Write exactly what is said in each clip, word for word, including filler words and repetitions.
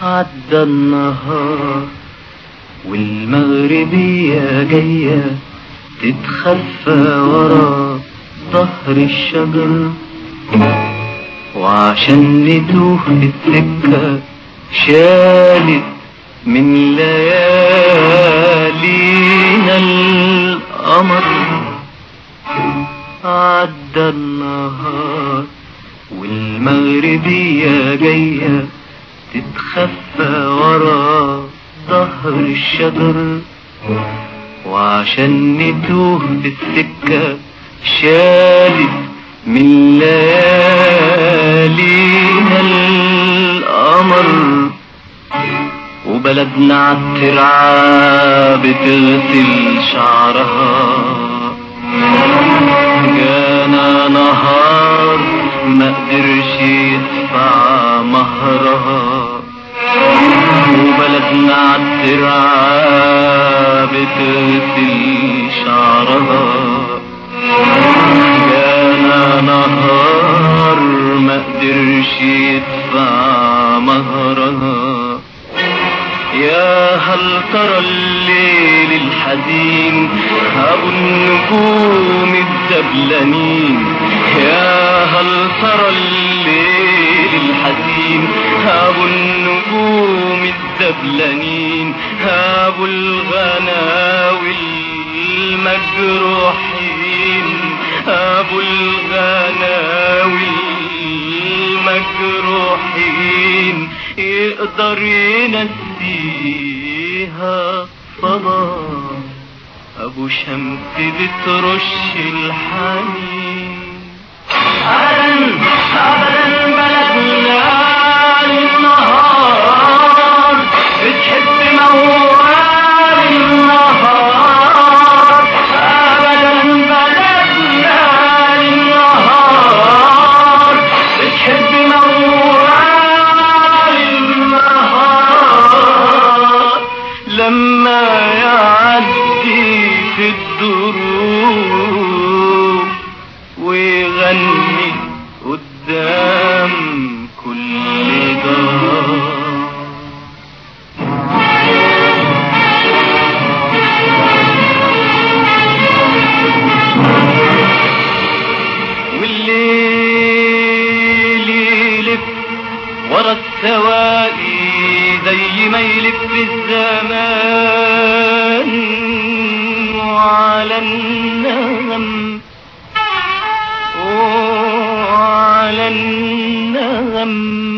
عدى النهار والمغربية جاية تتخفى ورا ظهر الشجر، وعشان نتوه السكة شالت من ليالينا القمر. عدى النهار والمغربية جاية تتخفى ورا ظهر الشجر، وعشان نتوه بالسكة شالت من ليالينا القمر. وبلدنا عالترعة بتغسل شعرها، جانا نهار ما قدرش يدفع مهرها. وبلدنا عالترعة بتغسل شعرها، جانا نهار ما قدرش يدفع مهرها. يا هل ترى الليل الحزين ابو النجوم الدبلانين، يا هل ترى الليل الحزين ابو النجوم الدبلانين، ابو الغناوي المجروحين، ابو الغناوي المجروحين، يقدر ينسيها صلاة ابو شمس بترش الحنين. ابدا ابدا بلدنا للنهار بتحب موال النهار، ابدا بلدنا للنهار بتحب موال النهار. لما يعدي في الدروب ويغني قدام كل دار. والليل يلف ورا السواقي زي ما يلف الزمان، وعلى النغم وعلى النغم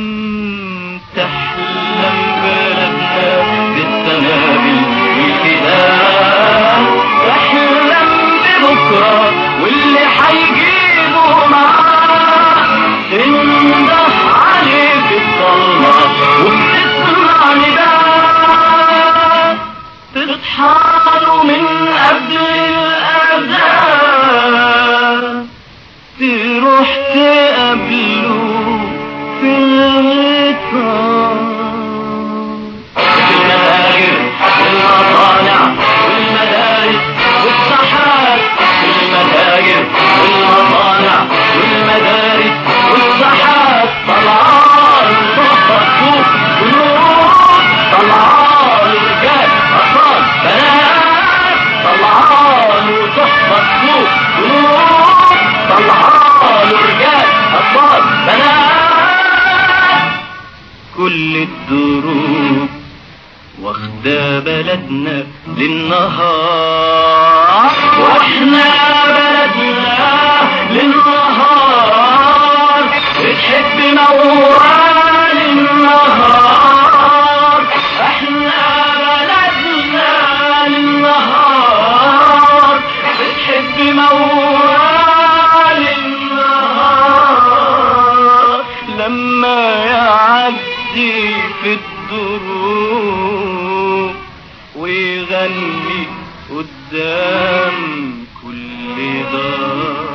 تحلم بلدنا بالسنابل والفداء، تحلم ببكرة واللي حيجيبه معاه، تنده عليه في الضلمة وبتسمع نداء، تصحاله من قبل الأذان، تروح تقابله في الغيطان. المناجر والمصانع والمدارس والصحات، المناجر والمصانع والمدارس والصحات، طلعان صفصوف ونور، طلعان رجال أطفال بنات، طلعان وصفصوف ونور، طلعان رجال أطفال بنات. كل الدروب واخدة بلدنا للنهار، واحنا بلدنا للنهار بتحب موال النهار، احنا بلدنا للنهار بتحب موال النهار. لما يعدي في الدروب ويغني قدام كل دار.